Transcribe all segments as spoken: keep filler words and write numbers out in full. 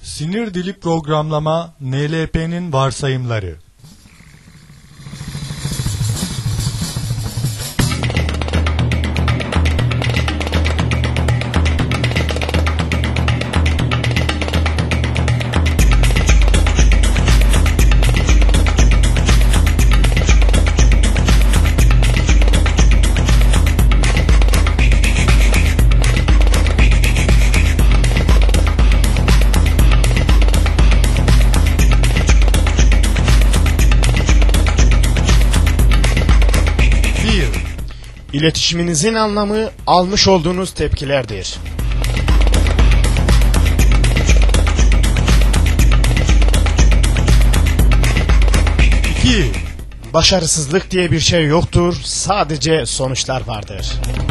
Sinir dili programlama N L P'nin varsayımları. İletişiminizin anlamı almış olduğunuz tepkilerdir. İki. Başarısızlık diye bir şey yoktur, sadece sonuçlar vardır.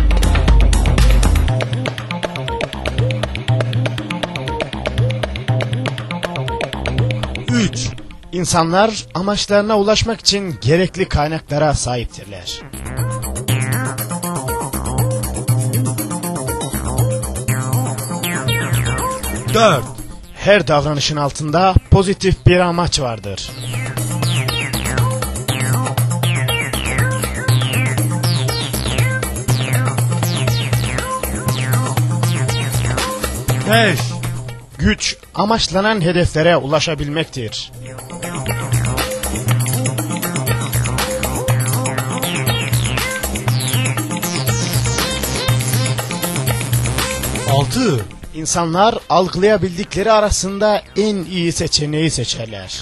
Üç. İnsanlar amaçlarına ulaşmak için gerekli kaynaklara sahiptirler. Dört. Her davranışın altında pozitif bir amaç vardır. Beş. Güç, amaçlanan hedeflere ulaşabilmektir. Altı. İnsanlar algılayabildikleri arasında en iyi seçeneği seçerler.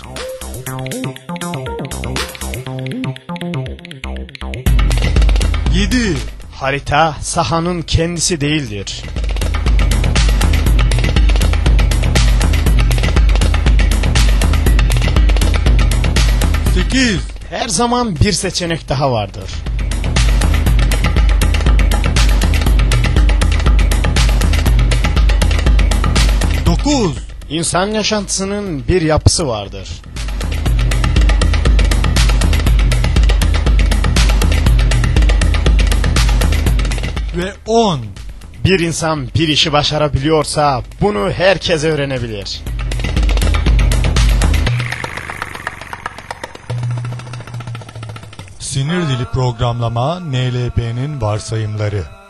Yedi. Harita sahanın kendisi değildir. Sekiz. Her zaman bir seçenek daha vardır. Dokuz. İnsan yaşantısının bir yapısı vardır. Ve on. Bir insan bir işi başarabiliyorsa bunu herkes öğrenebilir. Sinir dili programlama N L P'nin varsayımları.